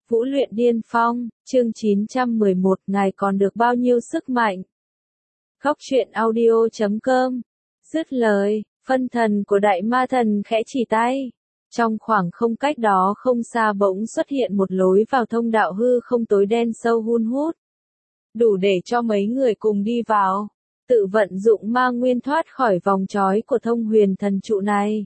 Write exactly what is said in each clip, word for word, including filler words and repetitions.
Vũ luyện điên phong, chương chín trăm mười một, ngài còn được bao nhiêu sức mạnh? Góc truyện audio chấm com. Dứt lời, phân thần của đại ma thần khẽ chỉ tay. Trong khoảng không cách đó không xa bỗng xuất hiện một lối vào thông đạo hư không tối đen sâu hun hút. Đủ để cho mấy người cùng đi vào. Tự vận dụng ma nguyên thoát khỏi vòng trói của thông huyền thần trụ này.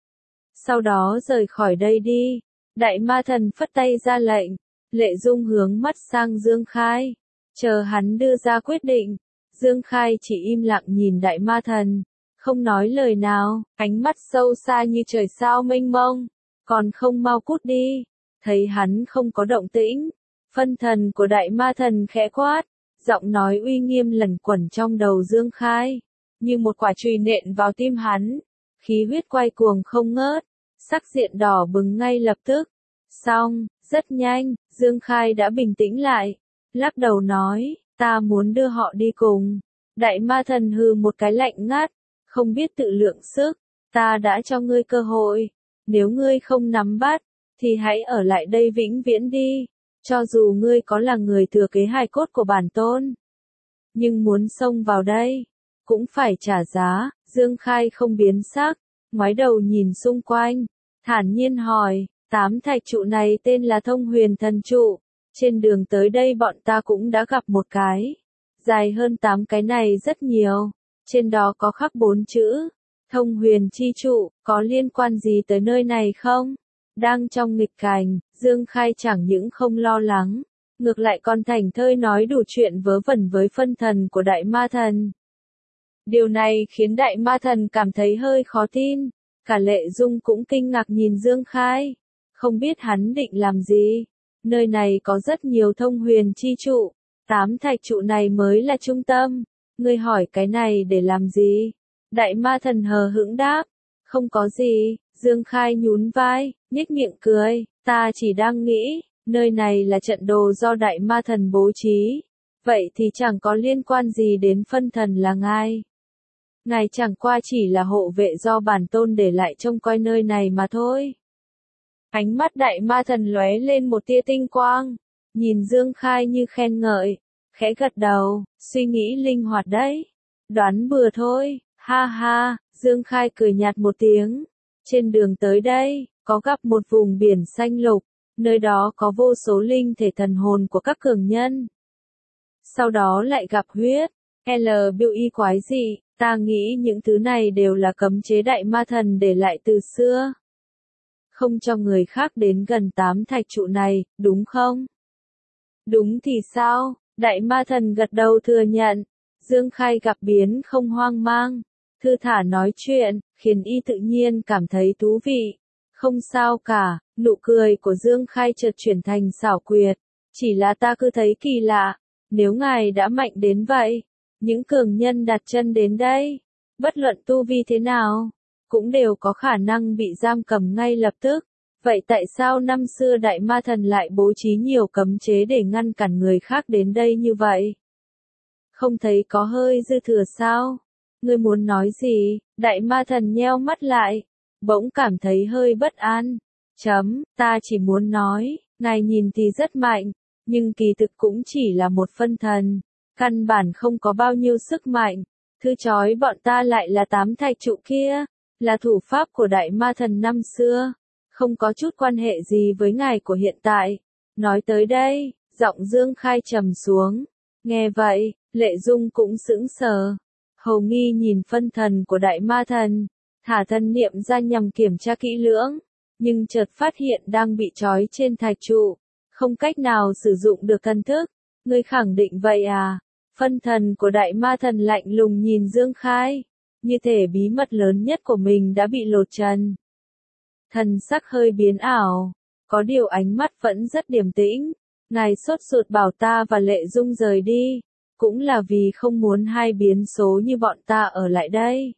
Sau đó rời khỏi đây đi. Đại ma thần phất tay ra lệnh. Lệ Dung hướng mắt sang Dương Khai. Chờ hắn đưa ra quyết định. Dương Khai chỉ im lặng nhìn đại ma thần. Không nói lời nào, ánh mắt sâu xa như trời sao mênh mông. Còn không mau cút đi. Thấy hắn không có động tĩnh. Phân thần của đại ma thần khẽ quát. Giọng nói uy nghiêm lẩn quẩn trong đầu Dương Khai. Như một quả chùy nện vào tim hắn. Khí huyết quay cuồng không ngớt. Sắc diện đỏ bừng ngay lập tức. Xong, rất nhanh, Dương Khai đã bình tĩnh lại. Lắc đầu nói, ta muốn đưa họ đi cùng. Đại ma thần hừ một cái lạnh ngắt. Không biết tự lượng sức. Ta đã cho ngươi cơ hội. Nếu ngươi không nắm bắt, thì hãy ở lại đây vĩnh viễn đi. Cho dù ngươi có là người thừa kế hài cốt của bản tôn. Nhưng muốn xông vào đây, cũng phải trả giá. Dương Khai không biến sắc. Ngoái đầu nhìn xung quanh. Thản nhiên hỏi. Tám thạch trụ này tên là thông huyền thần trụ. Trên đường tới đây bọn ta cũng đã gặp một cái. Dài hơn tám cái này rất nhiều. Trên đó có khắc bốn chữ. Thông huyền chi trụ, có liên quan gì tới nơi này không? Đang trong nghịch cảnh, Dương Khai chẳng những không lo lắng. Ngược lại còn thảnh thơi nói đủ chuyện vớ vẩn với phân thần của đại ma thần. Điều này khiến đại ma thần cảm thấy hơi khó tin. Cả Lệ Dung cũng kinh ngạc nhìn Dương Khai. Không biết hắn định làm gì. Nơi này có rất nhiều thông huyền chi trụ. Tám thạch trụ này mới là trung tâm. Ngươi hỏi cái này để làm gì? Đại ma thần hờ hững đáp. Không có gì. Dương Khai nhún vai, nhếch miệng cười. Ta chỉ đang nghĩ, nơi này là trận đồ do đại ma thần bố trí. Vậy thì chẳng có liên quan gì đến phân thần là ngài. Ngài chẳng qua chỉ là hộ vệ do bản tôn để lại trông coi nơi này mà thôi. Ánh mắt đại ma thần lóe lên một tia tinh quang, nhìn Dương Khai như khen ngợi, khẽ gật đầu, suy nghĩ linh hoạt đấy. Đoán bừa thôi, ha ha, Dương Khai cười nhạt một tiếng. Trên đường tới đây, có gặp một vùng biển xanh lục, nơi đó có vô số linh thể thần hồn của các cường nhân. Sau đó lại gặp huyết, L biểu y quái dị, ta nghĩ những thứ này đều là cấm chế đại ma thần để lại từ xưa. Không cho người khác đến gần tám thạch trụ này, đúng không? Đúng thì sao? Đại ma thần gật đầu thừa nhận. Dương Khai gặp biến không hoang mang. Thư thả nói chuyện, khiến y tự nhiên cảm thấy thú vị. Không sao cả, nụ cười của Dương Khai chợt chuyển thành xảo quyệt. Chỉ là ta cứ thấy kỳ lạ. Nếu ngài đã mạnh đến vậy, những cường nhân đặt chân đến đây, bất luận tu vi thế nào, cũng đều có khả năng bị giam cầm ngay lập tức. Vậy tại sao năm xưa đại ma thần lại bố trí nhiều cấm chế để ngăn cản người khác đến đây như vậy? Không thấy có hơi dư thừa sao? Ngươi muốn nói gì? Đại ma thần nheo mắt lại, bỗng cảm thấy hơi bất an. Chấm, ta chỉ muốn nói, ngài nhìn thì rất mạnh, nhưng kỳ thực cũng chỉ là một phân thần, căn bản không có bao nhiêu sức mạnh. Thứ chói bọn ta lại là tám thạch trụ kia, là thủ pháp của đại ma thần năm xưa, không có chút quan hệ gì với ngài của hiện tại. Nói tới đây, giọng Dương Khai trầm xuống. Nghe vậy, Lệ Dung cũng sững sờ. Hầu nghi nhìn phân thần của đại ma thần, thả thân niệm ra nhằm kiểm tra kỹ lưỡng, nhưng chợt phát hiện đang bị trói trên thạch trụ, không cách nào sử dụng được thần thức. Ngươi khẳng định vậy à? Phân thần của đại ma thần lạnh lùng nhìn Dương Khai, như thể bí mật lớn nhất của mình đã bị lột trần. Thần sắc hơi biến ảo, có điều ánh mắt vẫn rất điềm tĩnh. Ngài sốt ruột bảo ta và Lệ Dung rời đi, cũng là vì không muốn hai biến số như bọn ta ở lại đây.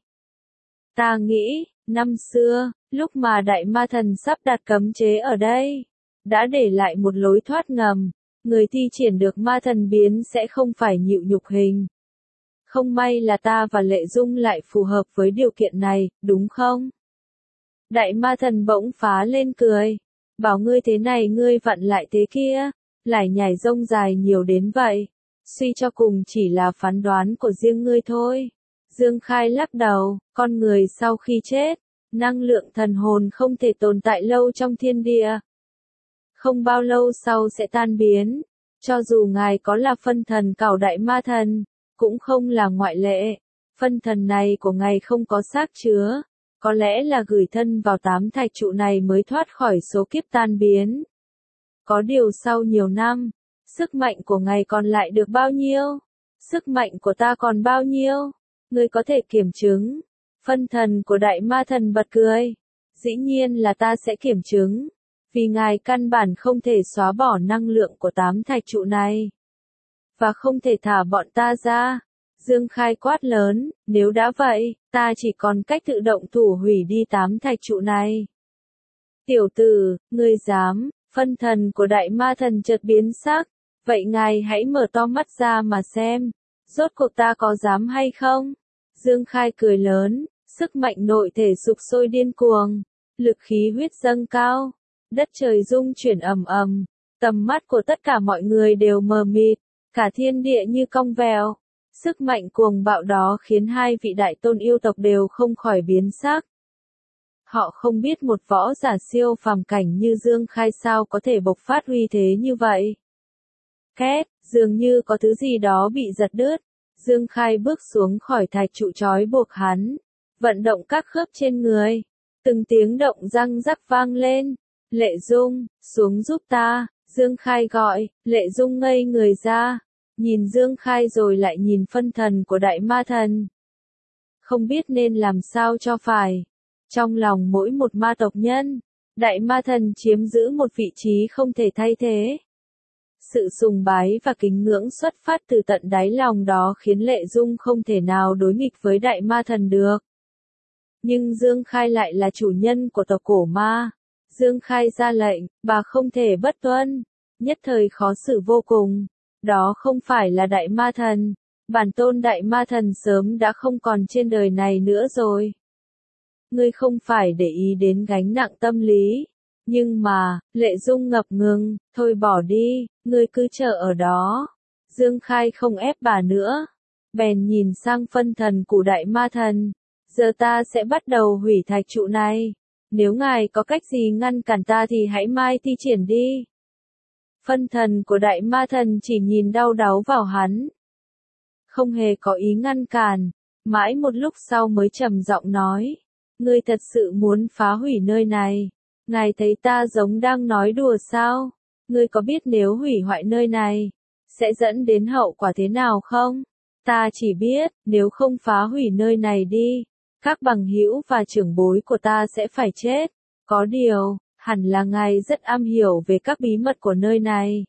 Ta nghĩ, năm xưa, lúc mà đại ma thần sắp đặt cấm chế ở đây, đã để lại một lối thoát ngầm, người thi triển được ma thần biến sẽ không phải nhịu nhục hình. Không may là ta và Lệ Dung lại phù hợp với điều kiện này, đúng không? Đại ma thần bỗng phá lên cười. Bảo ngươi thế này ngươi vặn lại thế kia, lại nhảy rông dài nhiều đến vậy. Suy cho cùng chỉ là phán đoán của riêng ngươi thôi. Dương Khai lắc đầu, con người sau khi chết, năng lượng thần hồn không thể tồn tại lâu trong thiên địa. Không bao lâu sau sẽ tan biến, cho dù ngài có là phân thần cảo đại ma thần, cũng không là ngoại lệ. Phân thần này của ngài không có xác chứa, có lẽ là gửi thân vào tám thạch trụ này mới thoát khỏi số kiếp tan biến. Có điều sau nhiều năm, sức mạnh của ngài còn lại được bao nhiêu? Sức mạnh của ta còn bao nhiêu? Ngươi có thể kiểm chứng. Phân thần của đại ma thần bật cười. Dĩ nhiên là ta sẽ kiểm chứng. Vì ngài căn bản không thể xóa bỏ năng lượng của tám thạch trụ này. Và không thể thả bọn ta ra. Dương Khai quát lớn, nếu đã vậy, ta chỉ còn cách tự động thủ hủy đi tám thạch trụ này. Tiểu tử, ngươi dám, phân thần của đại ma thần chợt biến sắc. Vậy ngài hãy mở to mắt ra mà xem. Rốt cuộc ta có dám hay không? Dương Khai cười lớn, sức mạnh nội thể sục sôi điên cuồng, lực khí huyết dâng cao, đất trời rung chuyển ầm ầm, tầm mắt của tất cả mọi người đều mờ mịt, cả thiên địa như cong vèo. Sức mạnh cuồng bạo đó khiến hai vị đại tôn yêu tộc đều không khỏi biến sắc. Họ không biết một võ giả siêu phàm cảnh như Dương Khai sao có thể bộc phát uy thế như vậy. Két, dường như có thứ gì đó bị giật đứt. Dương Khai bước xuống khỏi thạch trụ trói buộc hắn, vận động các khớp trên người. Từng tiếng động răng rắc vang lên. Lệ Dung, xuống giúp ta, Dương Khai gọi. Lệ Dung ngây người ra, nhìn Dương Khai rồi lại nhìn phân thần của đại ma thần. Không biết nên làm sao cho phải. Trong lòng mỗi một ma tộc nhân, đại ma thần chiếm giữ một vị trí không thể thay thế. Sự sùng bái và kính ngưỡng xuất phát từ tận đáy lòng đó khiến Lệ Dung không thể nào đối nghịch với đại ma thần được. Nhưng Dương Khai lại là chủ nhân của tộc cổ ma. Dương Khai ra lệnh, bà không thể bất tuân, nhất thời khó xử vô cùng. Đó không phải là đại ma thần, bản tôn đại ma thần sớm đã không còn trên đời này nữa rồi. Ngươi không phải để ý đến gánh nặng tâm lý. Nhưng mà, Lệ Dung ngập ngừng, thôi bỏ đi, ngươi cứ chờ ở đó. Dương Khai không ép bà nữa. Bèn nhìn sang phân thần của đại ma thần. Giờ ta sẽ bắt đầu hủy thạch trụ này. Nếu ngài có cách gì ngăn cản ta thì hãy mai thi triển đi. Phân thần của đại ma thần chỉ nhìn đau đáu vào hắn. Không hề có ý ngăn cản. Mãi một lúc sau mới trầm giọng nói. Ngươi thật sự muốn phá hủy nơi này. Ngài thấy ta giống đang nói đùa sao? Ngươi có biết nếu hủy hoại nơi này, sẽ dẫn đến hậu quả thế nào không? Ta chỉ biết, nếu không phá hủy nơi này đi, các bằng hữu và trưởng bối của ta sẽ phải chết. Có điều, hẳn là ngài rất am hiểu về các bí mật của nơi này.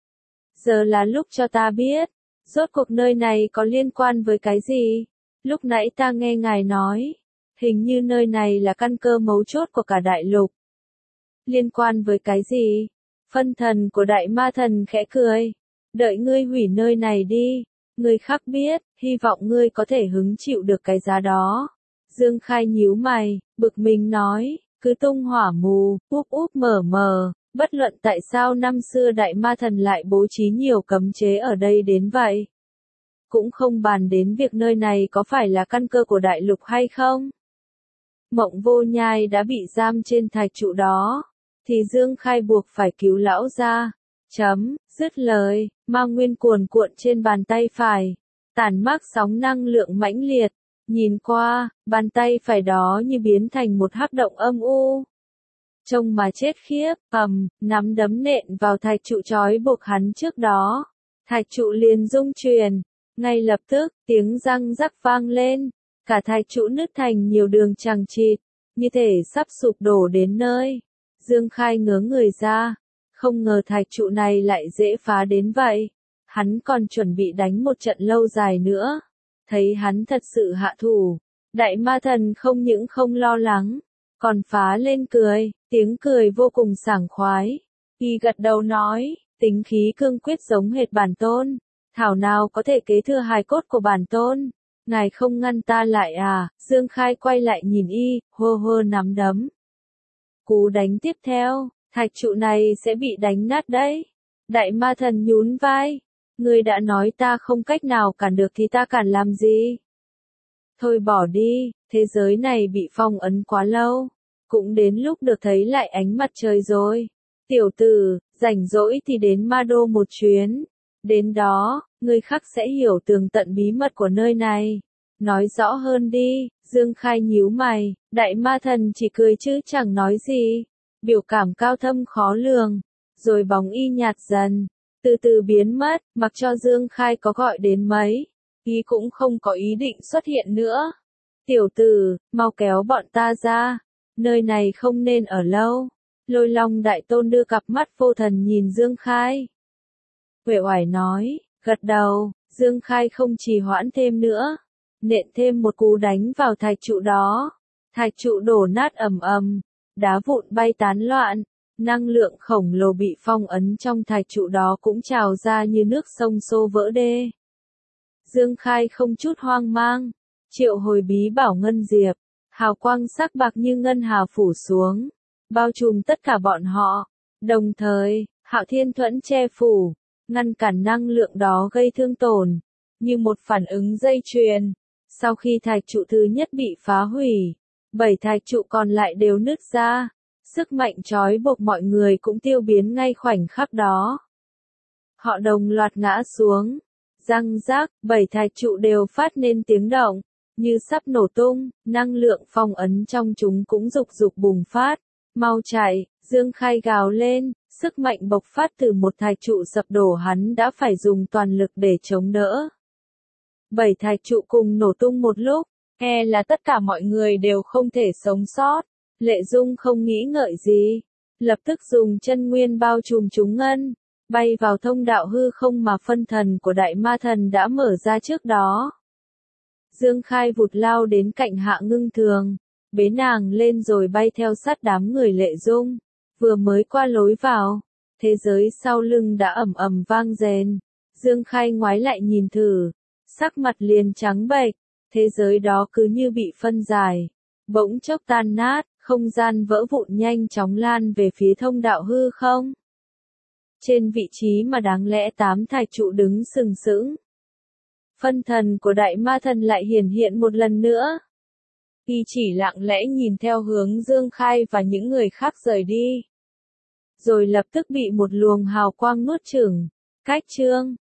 Giờ là lúc cho ta biết, rốt cuộc nơi này có liên quan với cái gì? Lúc nãy ta nghe ngài nói, hình như nơi này là căn cơ mấu chốt của cả đại lục. Liên quan với cái gì? Phân thần của đại ma thần khẽ cười. Đợi ngươi hủy nơi này đi. Ngươi khác biết, hy vọng ngươi có thể hứng chịu được cái giá đó. Dương Khai nhíu mày, bực mình nói, cứ tung hỏa mù, úp úp mở mờ, bất luận tại sao năm xưa đại ma thần lại bố trí nhiều cấm chế ở đây đến vậy. Cũng không bàn đến việc nơi này có phải là căn cơ của đại lục hay không. Mộng Vô Nhai đã bị giam trên thạch trụ đó, thì Dương Khai buộc phải cứu lão ra. Chấm, dứt lời, ma nguyên cuồn cuộn trên bàn tay phải, tản mát sóng năng lượng mãnh liệt. Nhìn qua, bàn tay phải đó như biến thành một hắc động âm u. Trông mà chết khiếp, ầm, nắm đấm nện vào thạch trụ trói buộc hắn trước đó. Thạch trụ liền rung chuyển, ngay lập tức, tiếng răng rắc vang lên, cả thạch trụ nứt thành nhiều đường chằng chịt, như thể sắp sụp đổ đến nơi. Dương Khai ngớ người ra, không ngờ thạch trụ này lại dễ phá đến vậy. Hắn còn chuẩn bị đánh một trận lâu dài nữa. Thấy hắn thật sự hạ thủ, đại ma thần không những không lo lắng, còn phá lên cười, tiếng cười vô cùng sảng khoái. Y gật đầu nói, tính khí cương quyết giống hệt bản tôn, thảo nào có thể kế thừa hài cốt của bản tôn. Ngài không ngăn ta lại à? Dương Khai quay lại nhìn y, hô hô nắm đấm. Cú đánh tiếp theo, Thạch trụ này sẽ bị đánh nát đấy. Đại ma thần nhún vai. Ngươi đã nói ta không cách nào cản được thì ta cản làm gì? Thôi bỏ đi, thế giới này bị phong ấn quá lâu. Cũng đến lúc được thấy lại ánh mặt trời rồi. Tiểu tử, rảnh rỗi thì đến Ma Đô một chuyến. Đến đó, ngươi khắc sẽ hiểu tường tận bí mật của nơi này. Nói rõ hơn đi, Dương Khai nhíu mày, đại ma thần chỉ cười chứ chẳng nói gì. Biểu cảm cao thâm khó lường, rồi bóng y nhạt dần, từ từ biến mất, mặc cho Dương Khai có gọi đến mấy, y cũng không có ý định xuất hiện nữa. Tiểu tử, mau kéo bọn ta ra, nơi này không nên ở lâu. Lôi Long Đại Tôn đưa cặp mắt vô thần nhìn Dương Khai. Uể oải nói, gật đầu, Dương Khai không trì hoãn thêm nữa, nện thêm một cú đánh vào thạch trụ đó. Thạch trụ đổ nát ầm ầm, đá vụn bay tán loạn, năng lượng khổng lồ bị phong ấn trong thạch trụ đó cũng trào ra như nước sông xô vỡ đê. Dương Khai không chút hoang mang, triệu hồi bí bảo ngân diệp, hào quang sắc bạc như ngân hà phủ xuống, bao trùm tất cả bọn họ, đồng thời, Hạo Thiên Thuẫn che phủ, ngăn cản năng lượng đó gây thương tổn, như một phản ứng dây chuyền. Sau khi thạch trụ thứ nhất bị phá hủy, bảy thạch trụ còn lại đều nứt ra, sức mạnh trói buộc mọi người cũng tiêu biến ngay khoảnh khắc đó. Họ đồng loạt ngã xuống, răng rác, bảy thạch trụ đều phát nên tiếng động, như sắp nổ tung, năng lượng phong ấn trong chúng cũng rục rục bùng phát. Mau chạy, Dương Khai gào lên, sức mạnh bộc phát từ một thạch trụ sập đổ hắn đã phải dùng toàn lực để chống đỡ. Bảy thạch trụ cùng nổ tung một lúc, e là tất cả mọi người đều không thể sống sót. Lệ Dung không nghĩ ngợi gì, lập tức dùng chân nguyên bao trùm chúng ngân, bay vào thông đạo hư không mà phân thần của đại ma thần đã mở ra trước đó. Dương Khai vụt lao đến cạnh Hạ Ngưng Thường, bế nàng lên rồi bay theo sát đám người Lệ Dung, vừa mới qua lối vào, thế giới sau lưng đã ầm ầm vang rền. Dương Khai ngoái lại nhìn thử, sắc mặt liền trắng bệch, thế giới đó cứ như bị phân giải, bỗng chốc tan nát, không gian vỡ vụn nhanh chóng lan về phía thông đạo hư không. Trên vị trí mà đáng lẽ tám thạch trụ đứng sừng sững, phân thần của đại ma thần lại hiển hiện một lần nữa. Y chỉ lặng lẽ nhìn theo hướng Dương Khai và những người khác rời đi, rồi lập tức bị một luồng hào quang nuốt chửng. Cách chương